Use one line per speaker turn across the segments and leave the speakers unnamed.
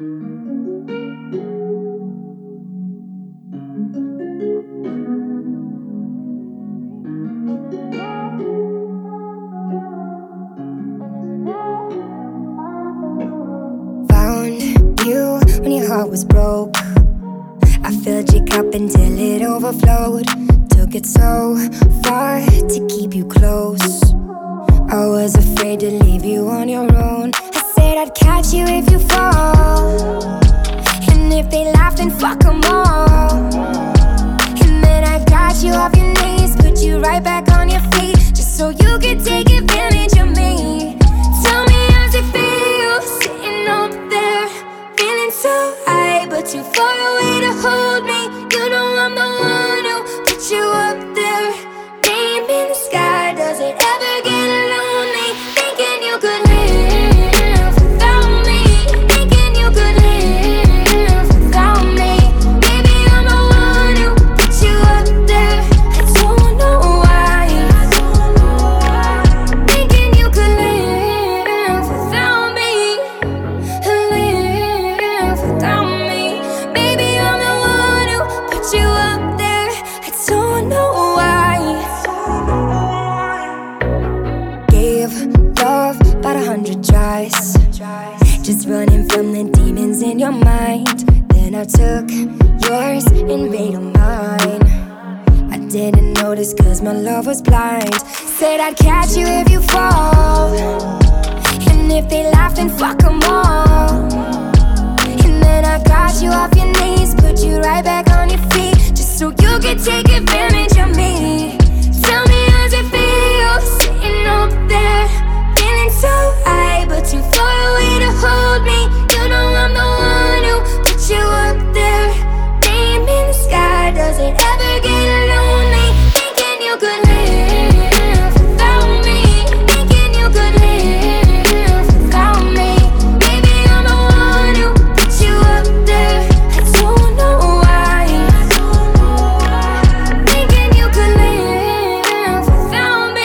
Found you when your heart was broke. I filled your cup until it overflowed. Took it so far to keep you close. I was afraid to leave you on your own. I said I'd catch you if you fall, and if they laugh then fuck 'em all. And then I got you off your knees, put you right back on your feet, just so you could take advantage of me. Tell me how's it feel, sitting up there, feeling so high, but too far away to hold me. You know I'm the one who put you up there. Name in the sky, does it ever get lonely? Thinking you could live without me, thinking you could live without me. Baby, I'm the one who put you up there. I don't know why. Thinking you could live without me, live without me. Baby, I'm the one who put you up there. I don't know why. Gave love about 100 tries, just running from the demons in your mind. Then I took yours and made them mine. I didn't notice cause my love was blind. Said I'd catch you if you fall, and if they laugh then fuck 'em all. And then I got you off your knees, put you right back on your feet, just so you could take advantage of me. Tell me how's it feel, sitting up there, feeling so high, but too far away to hold me. You know I'm the one who put you up there. Name in the sky, does it ever get lonely? Thinking you could live without me, thinking you could live without me. Baby, I'm the one who put you up there. I don't know why. Thinking you could live without me,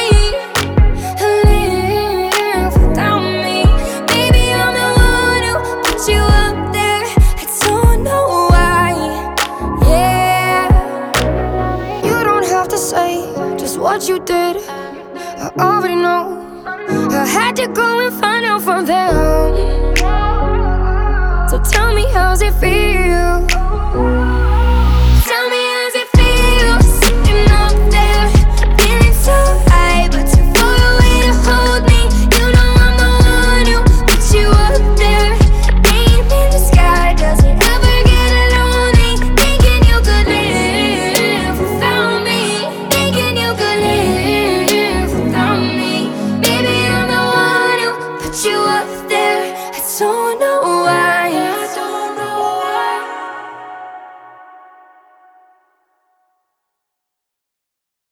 live without me. Baby, I'm the one who put you up there. I don't know why. Yeah, you don't have to say just what you did. I already know. I had to go and find out from them. So tell me how's it feel,